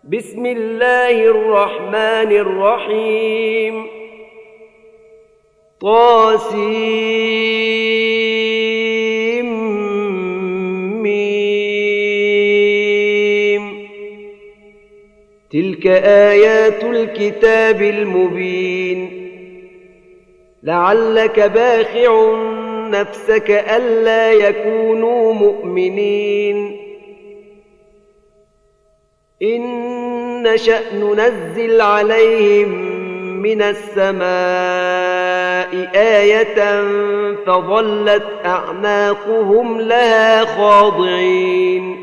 بسم الله الرحمن الرحيم طاسيم تلك آيات الكتاب المبين لعلك باخع نفسك ألا يكونوا مؤمنين إن نشأ ننزل عليهم من السماء آية فظلت أعناقهم لها خاضعين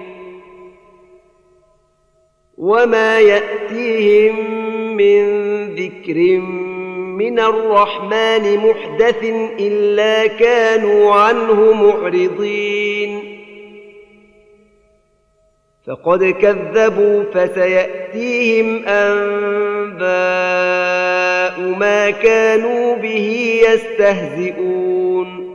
وما يأتيهم من ذكر من الرحمن محدث إلا كانوا عنه معرضين فقد كذبوا فسيأتيهم أنباء ما كانوا به يستهزئون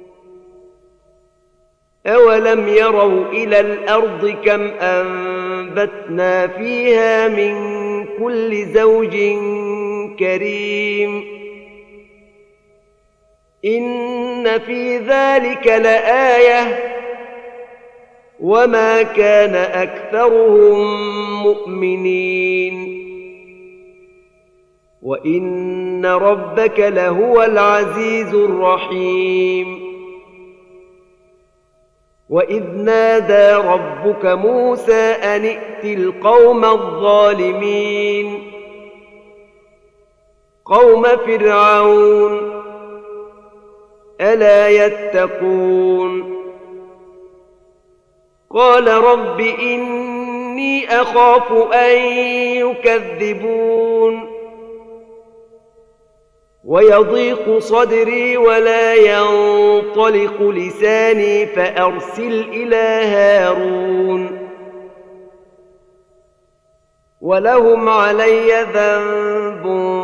أولم يروا إلى الأرض كم أنبتنا فيها من كل زوج كريم إن في ذلك لآية وما كان أكثرهم مؤمنين وإن ربك لهو العزيز الرحيم وإذ نادى ربك موسى أن ائت القوم الظالمين قوم فرعون ألا يتقون قال رب إني أخاف أن يكذبون ويضيق صدري ولا ينطلق لساني فأرسل إلى هارون ولهم علي ذنب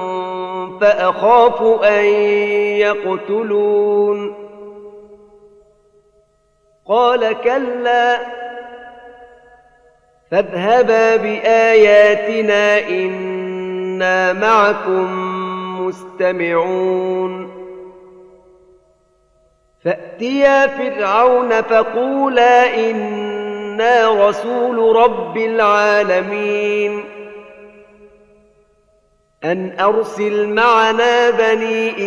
فأخاف أن يقتلون قال كلا فاذهبا بآياتنا إنا معكم مستمعون فأتيا فرعون فقولا إنا رسول رب العالمين أن أرسل معنا بني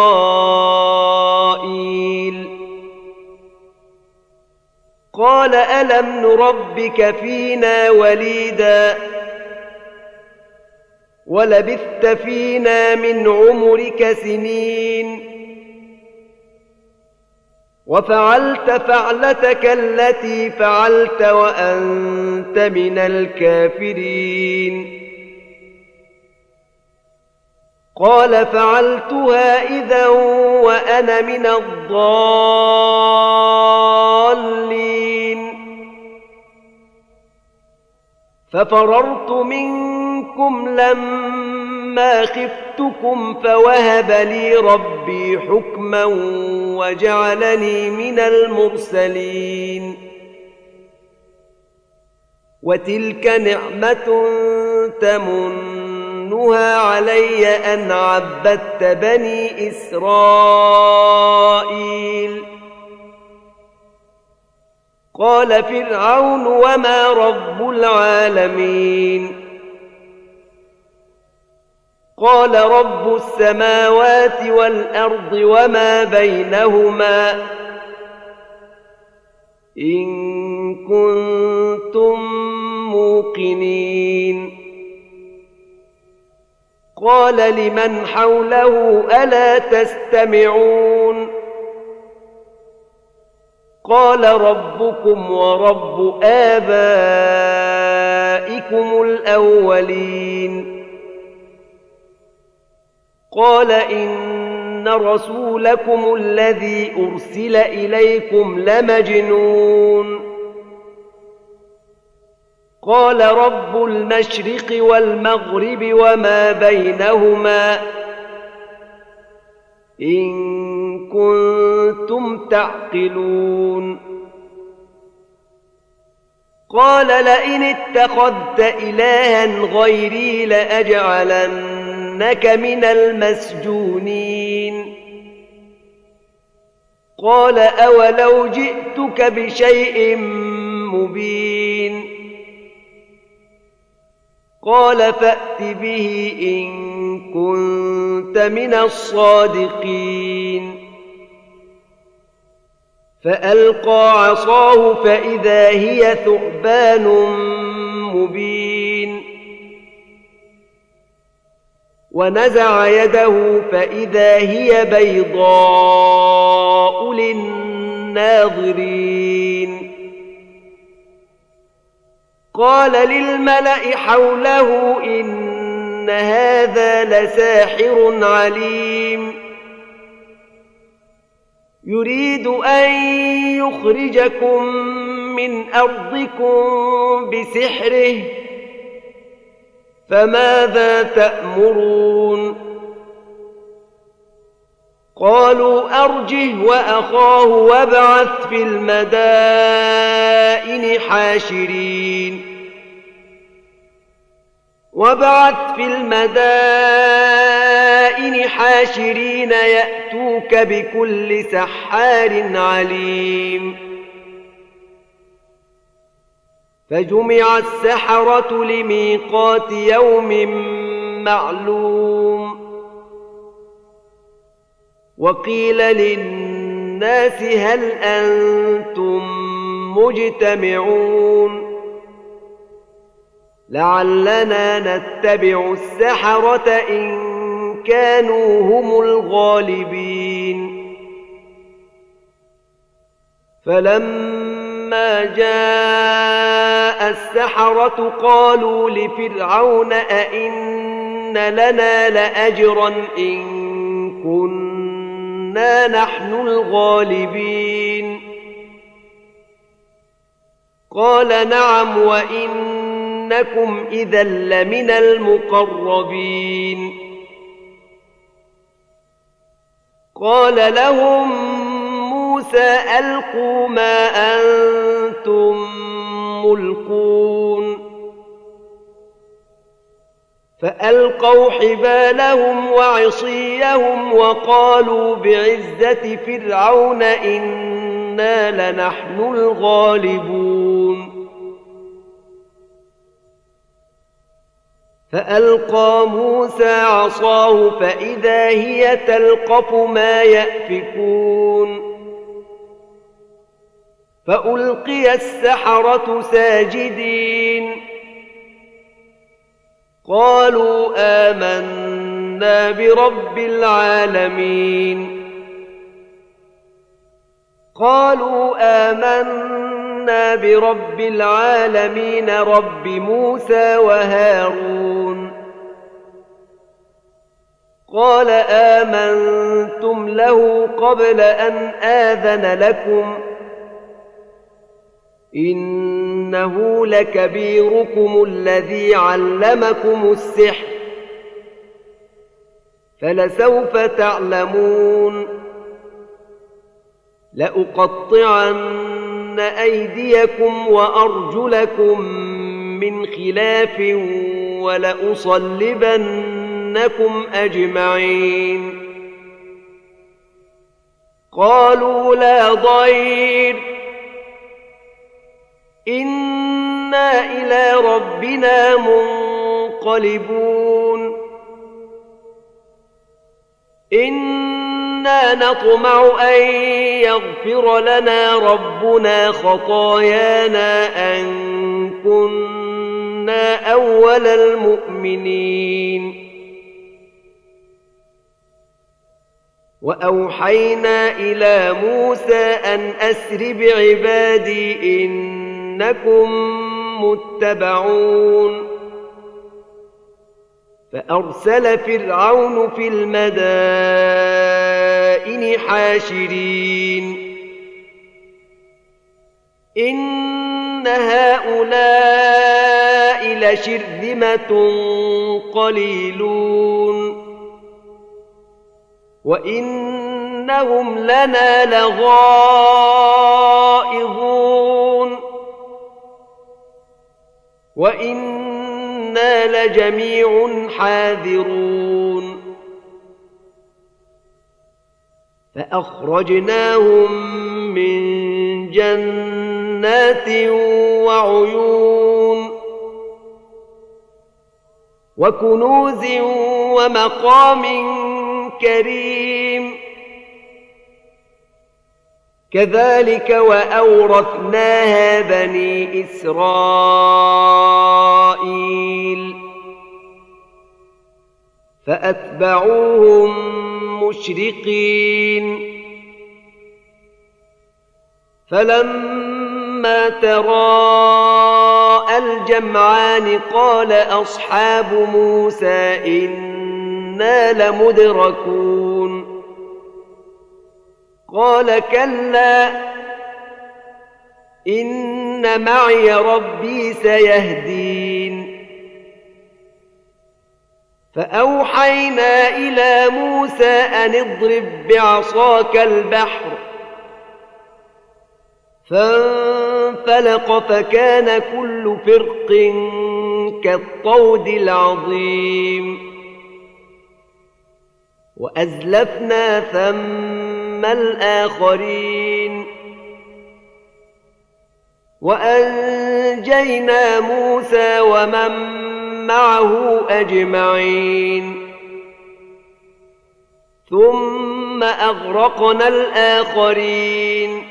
إسرائيل قال ألم نربك فينا وليدا ولبثت فينا من عمرك سنين وفعلت فعلتك التي فعلت وأنت من الكافرين قال فعلتها إذا وأنا من الضالين ففررت منكم لما خفتكم فوهب لي ربي حكما وجعلني من المرسلين وتلك نعمة تمنها علي أن عبدت بني إسرائيل قال فرعون وما رب العالمين قال رب السماوات والأرض وما بينهما إن كنتم موقنين قال لمن حوله ألا تستمعون قال ربكم ورب آبائكم الأولين قال إن رسولكم الذي أرسل إليكم لمجنون قال رب المشرق والمغرب وما بينهما إن كنتم تعقلون قال لئن اتخذت إلها غيري لأجعلنك من المسجونين قال أولو جئتك بشيء مبين قال فأت به إن كنت من الصادقين فألقى عصاه فإذا هي ثعبان مبين ونزع يده فإذا هي بيضاء للناظرين قال للملأ حوله إن هذا لساحر عليم يريد أن يخرجكم من أرضكم بسحره فماذا تأمرون قالوا أرجه وأخاه وابعث في المدائن حاشرين يأتوك بكل سحار عليم فجمع السحرة لميقات يوم معلوم وقيل للناس هل أنتم مجتمعون لعلنا نتبع السحرة إن كانوا هم الغالبين فلما جاء السحرة قالوا لفرعون أئن لنا لأجرا إن كنا نحن الغالبين قال نعم وإنكم إذا لمن المقربين قال لهم موسى ألقوا ما أنتم ملقون فألقوا حبالهم وعصيهم وقالوا بعزة فرعون إنا لنحن الغالبون فألقى موسى عصاه فإذا هي تلقف ما يأفكون فألقي السحرة ساجدين قالوا آمنا برب العالمين رب موسى وهارون قال آمنتم له قبل أن آذن لكم إنه لكبيركم الذي علمكم السحر فلسوف تعلمون لأقطعن أيديكم وأرجلكم من خلاف ولأصلبنكم أجمعين قالوا لا ضير إنا إلى ربنا منقلبون إنا نطمع أن يغفر لنا ربنا خطايانا أن كنا أول المؤمنين وأوحينا إلى موسى أن أسر بعبادي إنكم متبعون فأرسل فرعون في المدائن حاشرين إن هؤلاء لشرذمة قليلون وإنهم لنا لغائظون وإنا لجميع حاذرون فأخرجناهم من جنات وعيون وكنوز ومقام كريم كذلك وأورثناها بني إسرائيل فأتبعوهم مشرقين فلما تراءى الجمعان قال أصحاب موسى إنا لمدركون قال كلا إن معي ربي سيهدين فأوحينا إلى موسى أن اضرب بعصاك البحر فانفلق فكان كل فرق كالطود العظيم وأزلفنا ثم الآخرين وأنجينا موسى ومن معه أجمعين ثم أغرقنا الآخرين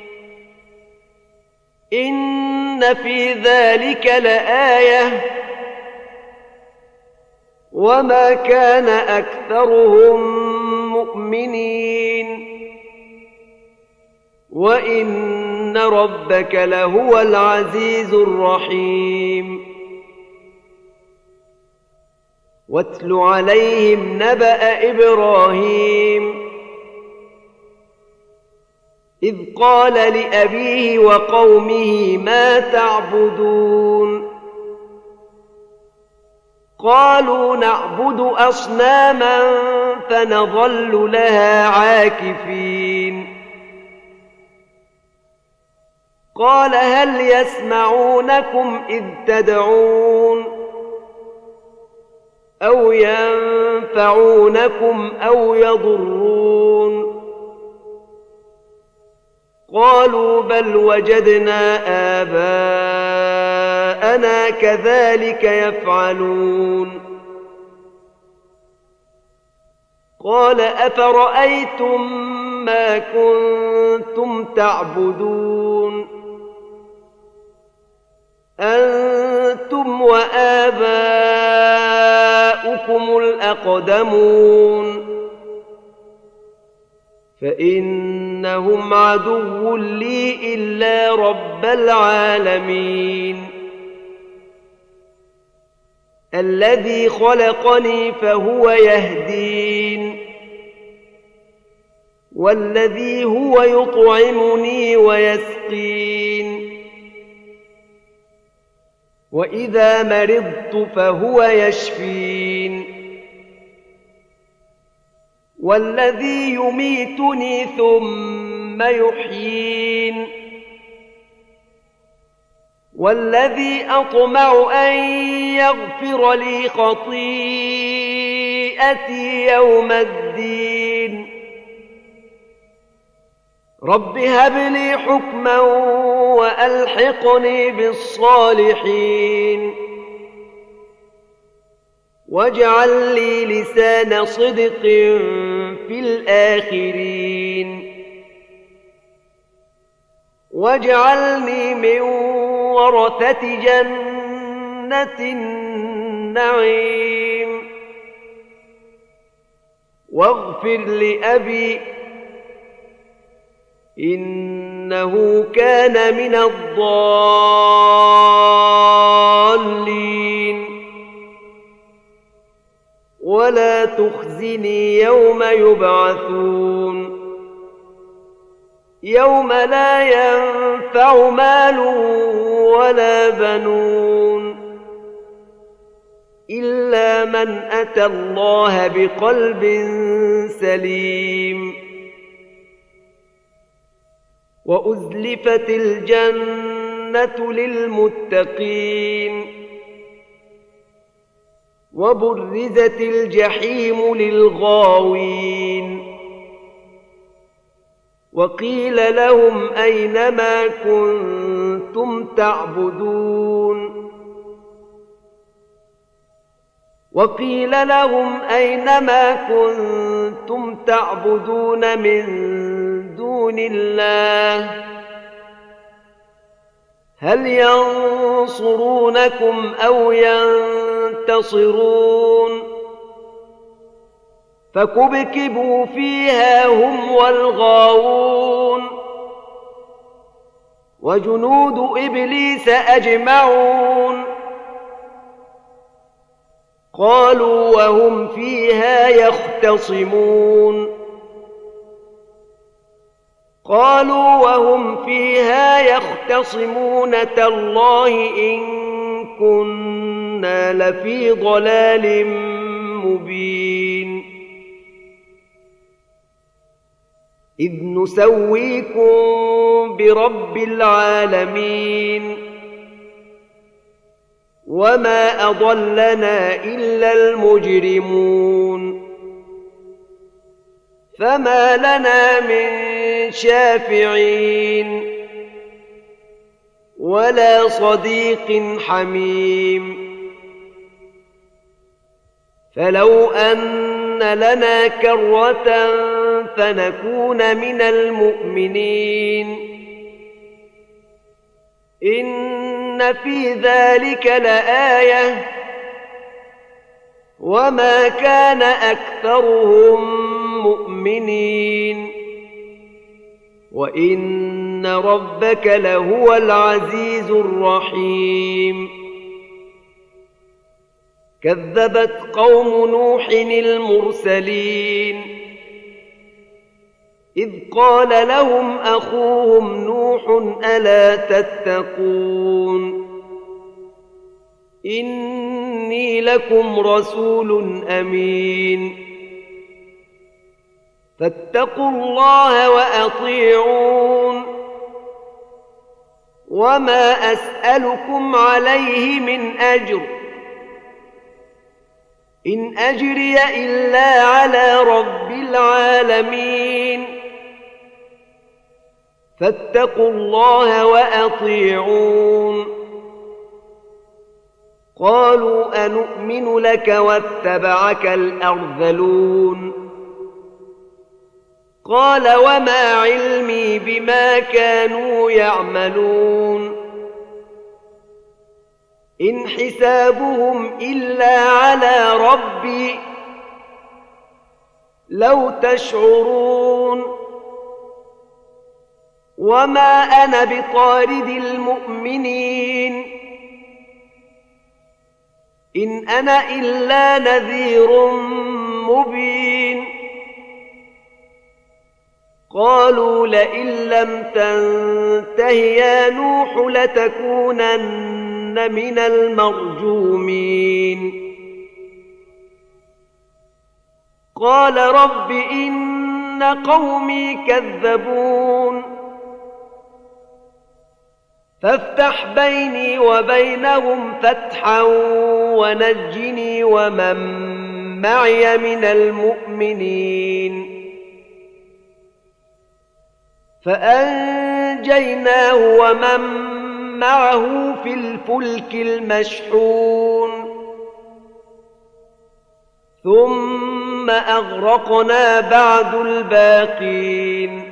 إن في ذلك لآية وما كان أكثرهم مؤمنين وإن ربك لهو العزيز الرحيم واتل عليهم نبأ إبراهيم إذ قال لأبيه وقومه ما تعبدون قالوا نعبد أصناما فنظل لها عاكفين قال هل يسمعونكم إذ تدعون أو ينفعونكم أو يضرون قالوا بل وجدنا آباءنا كذلك يفعلون قال أفرأيتم ما كنتم تعبدون أنتم وآباؤكم الأقدمون فإنهم عدو لي إلا رب العالمين الذي خلقني فهو يهدين والذي هو يطعمني ويسقين وإذا مرضت فهو يشفين والذي يميتني ثم يحيين والذي أطمع أن يغفر لي خطيئتي يوم الدين رب هب لي حكما وألحقني بالصالحين واجعل لي لسان صدق في الآخرين واجعلني من ورثة جنة النعيم واغفر لأبي إنه كان من الضالين ولا تخزني يوم يبعثون يوم لا ينفع مال ولا بنون إلا من أتى الله بقلب سليم وأزلفت الجنة الجنة للمتقين وبرزت الجحيم للغاوين وقيل لهم أين ما كنتم تعبدون وقيل لهم أين ما كنتم تعبدون من دون الله هل ينصرونكم أو ينتصرون فكبكبوا فيها هم والغاوون وجنود إبليس أجمعون قالوا وهم فيها يختصمون تالله إن كنا لفي ضلال مبين إذ نسويكم برب العالمين وما أضلنا إلا المجرمون فما لنا من شافعين ولا صديق حميم فلو أن لنا كرة فنكون من المؤمنين إن في ذلك لآية وما كان أكثرهم مؤمنين وإن ربك لهو العزيز الرحيم كذبت قوم نوح المرسلين إذ قال لهم أخوهم نوح ألا تتقون إني لكم رسول أمين فاتقوا الله وأطيعون وما أسألكم عليه من أجر إن أجري إلا على رب العالمين فاتقوا الله وأطيعون قالوا أنؤمن لك واتبعك الأرذلون قال وما علمي بما كانوا يعملون إن حسابهم إلا على ربي لو تشعرون وما أنا بطارد المؤمنين إن أنا إلا نذير مبين قالوا لئن لم تنته يا نوح لتكونن من المرجومين قال رب إن قومي كذبون فافتح بيني وبينهم فتحا ونجني ومن معي من المؤمنين فأنجيناه ومن معه في الفلك المشحون ثم أغرقنا بعد الباقين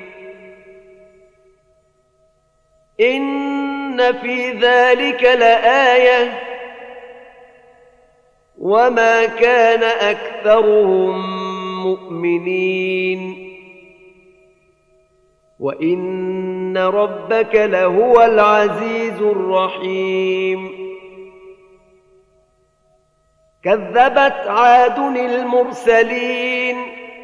إن في ذلك لآية وما كان أكثرهم مؤمنين وإن ربك لهو العزيز الرحيم كذبت عاد المرسلين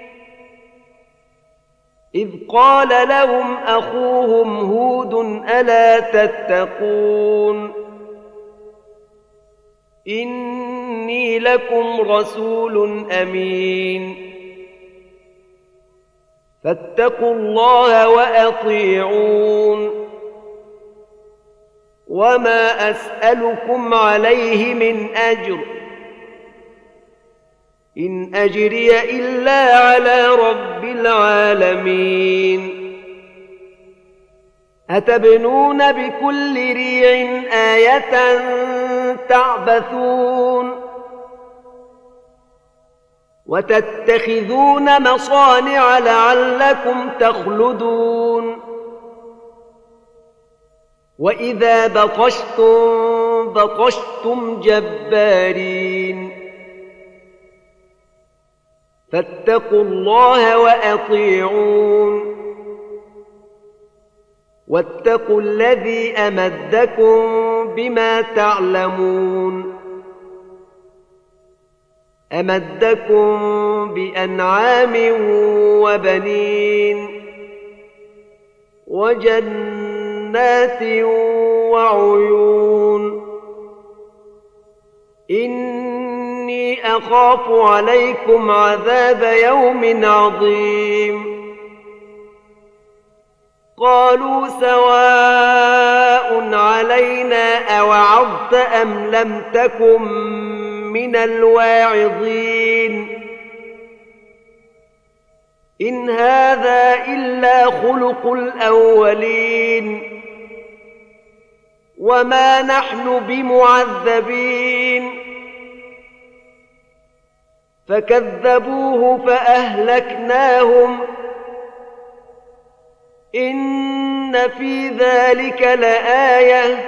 إذ قال لهم أخوهم هود ألا تتقون إني لكم رسول أمين فاتقوا الله وأطيعون وما أسألكم عليه من أجر إن أجري إلا على رب العالمين أتبنون بكل ريع آية تعبثون وتتخذون مصانع لعلكم تخلدون وإذا بطشتم جبارين فاتقوا الله وأطيعون واتقوا الذي أمدكم بما تعلمون أمدكم بأنعام وبنين وجنات وعيون إني أخاف عليكم عذاب يوم عظيم قالوا سواء علينا أوعظت أم لم تكن من الواعظين إن هذا إلا خلق الأولين وما نحن بمعذبين فكذبوه فأهلكناهم إن في ذلك لآية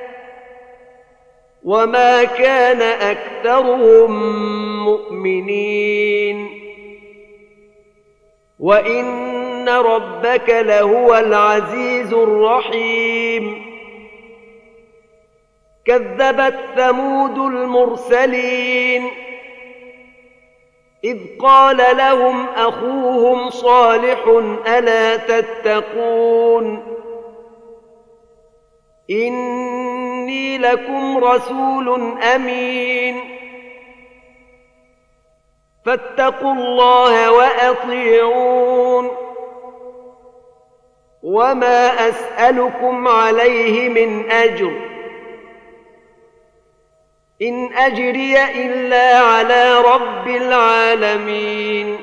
وما كان أكثرهم مؤمنين وإن ربك لهو العزيز الرحيم كذبت ثمود المرسلين إذ قال لهم أخوهم صالح ألا تتقون إني لكم رسول أمين فاتقوا الله وأطيعون وما أسألكم عليه من أجر إن أجري إلا على رب العالمين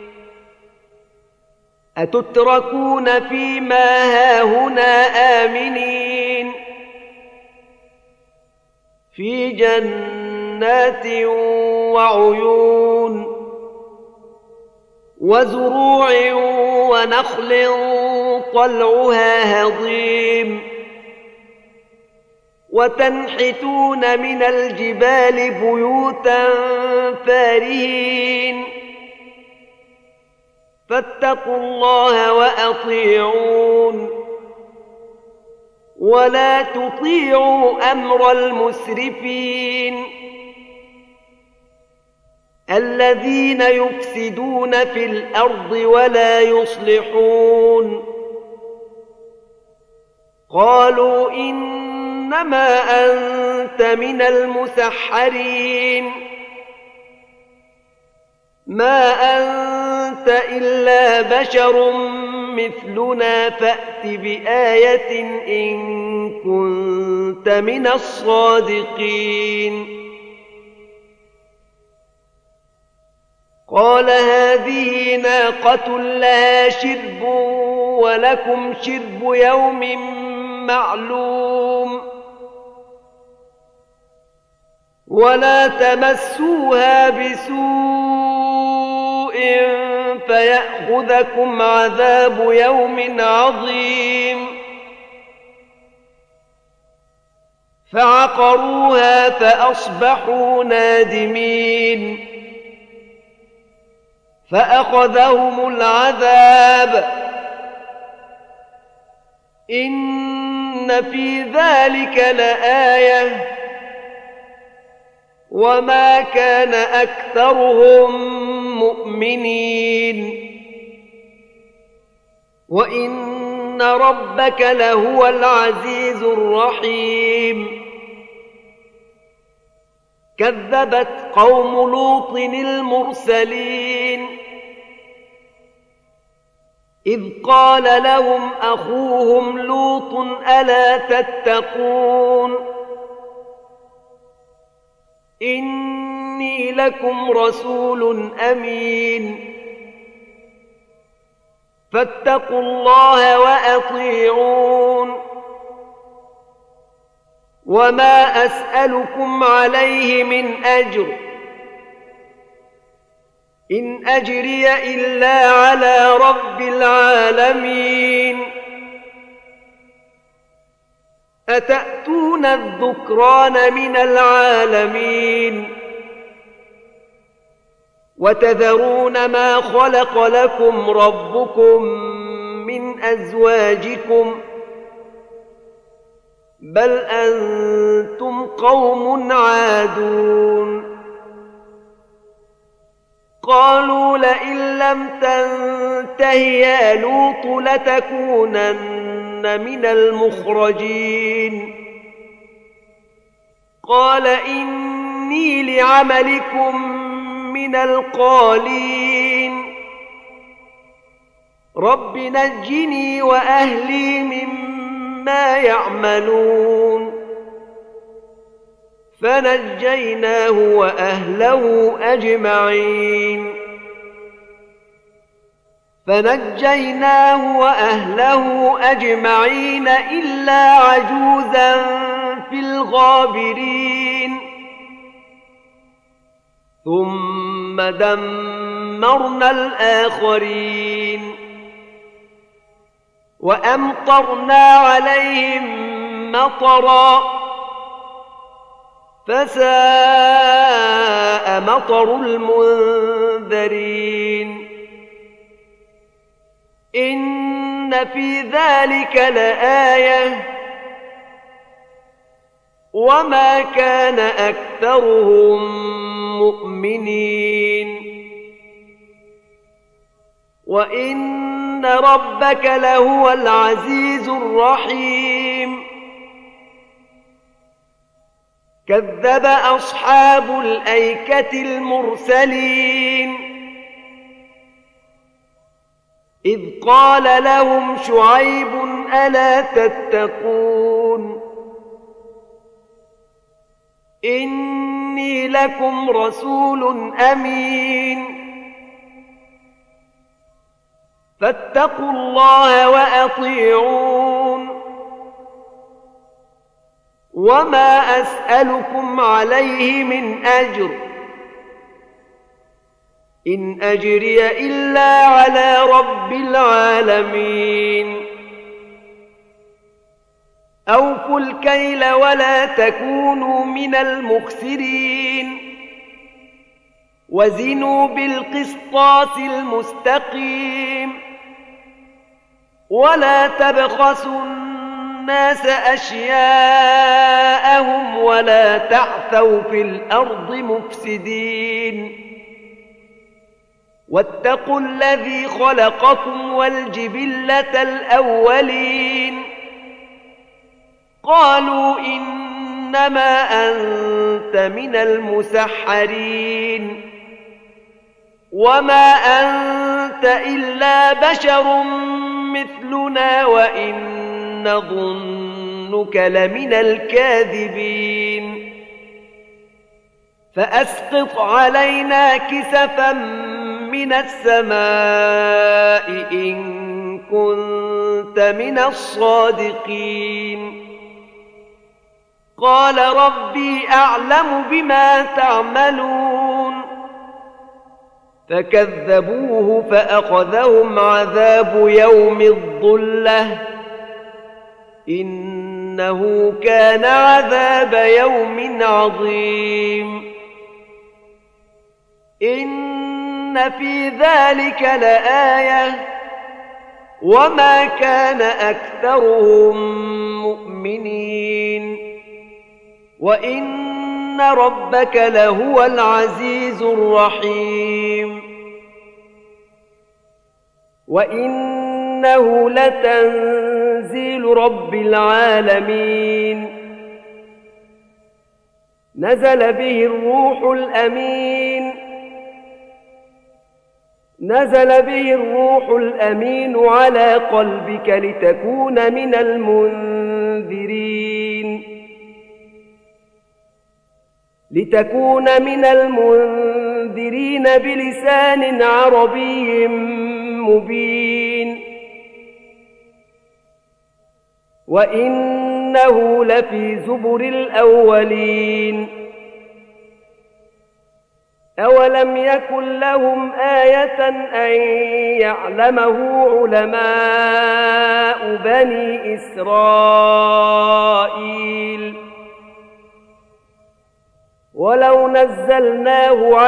أتتركون فيما هاهنا آمنين في جنات وعيون وزروع ونخل طلعها هضيم وتنحتون من الجبال بيوتا فارهين فاتقوا الله وأطيعون ولا تطيعوا أمر المسرفين الذين يفسدون في الأرض ولا يصلحون قالوا إنما أنت من المسحرين ما أنت إلا بشر مثلنا فأت بآية إن كنت من الصادقين قال هذه ناقة لها شرب ولكم شرب يوم معلوم ولا تمسوها بسوء فيأخذكم عذاب يوم عظيم فعقروها فأصبحوا نادمين فأخذهم العذاب إن في ذلك لآية وما كان أكثرهم مؤمنين وإن ربك لهو العزيز الرحيم كذبت قوم لوط المرسلين إذ قال لهم أخوهم لوط ألا تتقون إني لكم رسول أمين فاتقوا الله وأطيعون وما أسألكم عليه من أجر إن أجري إلا على رب العالمين أتأتون الذكران من العالمين وتذرون ما خلق لكم ربكم من أزواجكم بل أنتم قوم عادون قالوا لئن لم تنته يا لوط لتكونن من المخرجين قال إني لعملكم من القالين رب نجني وأهلي مما يعملون فنجيناه وأهله أجمعين إلا عجوزا في الغابرين ثم دمرنا الآخرين وأمطرنا عليهم مطرا فساء مطر المنذرين إن في ذلك لآية وما كان أكثرهم مؤمنين وإن ربك لهو العزيز الرحيم كذب أصحاب الأيكة المرسلين إذ قال لهم شعيب ألا تتقون إني لكم رسول أمين فاتقوا الله وأطيعون وما أسألكم عليه من أجر إن أجري إلا على رب العالمين أوفوا الكيل ولا تكونوا من المخسرين وزنوا بالقسطاس المستقيم ولا تبخسوا الناس أشياءهم ولا تعثوا في الأرض مفسدين واتقوا الذي خلقكم والجبلة الأولين قالوا إنما أنت من المسحرين وما أنت إلا بشر مثلنا وإن نظنك لمن الكاذبين فأسقط علينا كسفا من السماء إن كنت من الصادقين قال ربي أعلم بما تعملون فكذبوه فأخذهم عذاب يوم الظلة إنه كان عذاب يوم عظيم إن في ذلك لآية وما كان أكثرهم مؤمنين وإن ربك لهو العزيز الرحيم وإنه لتنزيل رب العالمين نزل به الروح الأمين نزل به الروح الأمين على قلبك لتكون من المنذرين بلسان عربي مبين وإنه لفي زبر الأولين أولم يكن لهم آية أن يعلمه علماء بني إسرائيل ولو نزلناه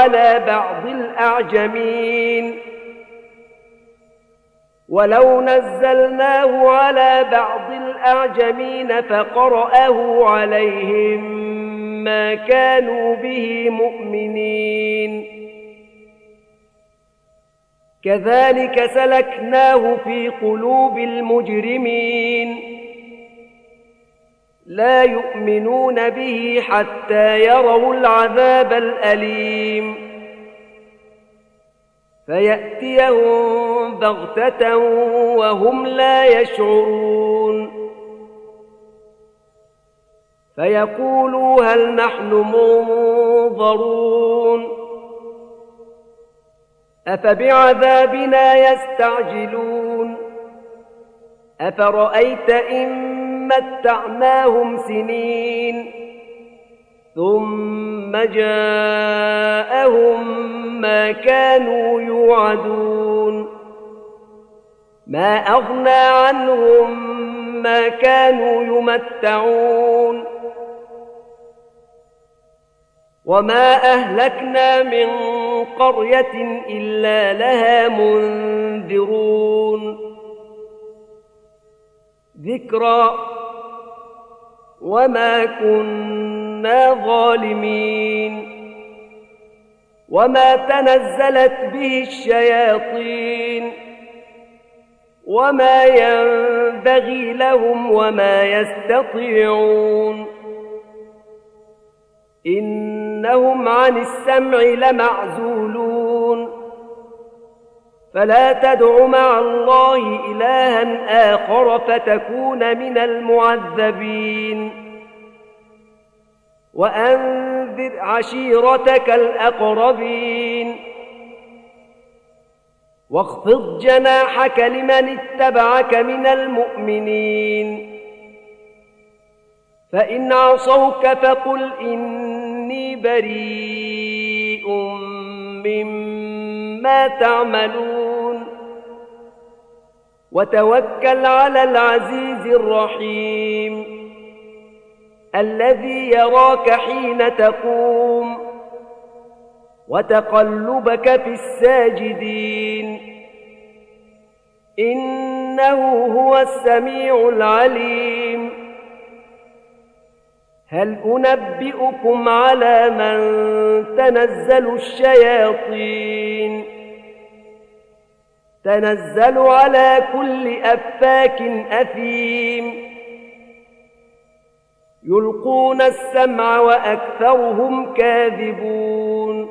على بعض الأعجمين فقرأه عليهم ما كانوا به مؤمنين كذلك سلكناه في قلوب المجرمين لا يؤمنون به حتى يروا العذاب الأليم فيأتيهم بغتة وهم لا يشعرون فيقولوا هل نحن منظرون أفبعذابنا يستعجلون أفرأيت إن متعناهم سنين ثم جاءهم ما كانوا يوعدون ما أغنى عنهم ما كانوا يمتعون وما أهلكنا من قرية إلا لها منذرون ذكرى وما كنا ظالمين وما تنزلت به الشياطين وما ينبغي لهم وما يستطيعون إنهم عن السمع لمعزولون فلا تدع مع الله إلها آخر فتكون من المعذبين وأنذر عشيرتك الأقربين واخفض جناحك لمن اتبعك من المؤمنين فإن عصوك فقل إني بريء مما تعملون وتوكل على العزيز الرحيم الذي يراك حين تقوم وتقلبك في الساجدين إنه هو السميع العليم هل أنبئكم على من تنزل الشياطين تنزل على كل أفاك أثيم يلقون السمع وأكثرهم كاذبون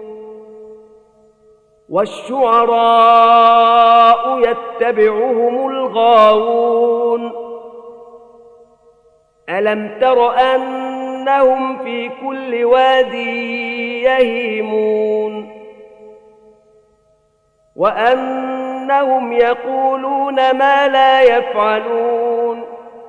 والشعراء يتبعهم الغاوون ألم تر أنهم في كل واد يهيمون وأنهم يقولون ما لا يفعلون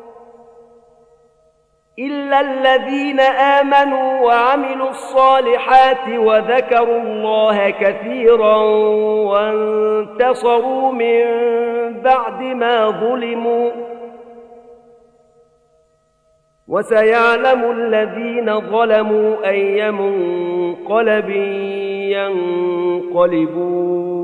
إلا الذين آمنوا وعملوا الصالحات وذكروا الله كثيرا وانتصروا من بعد ما ظلموا وسيعلم الذين ظلموا أي منقلب ينقلبون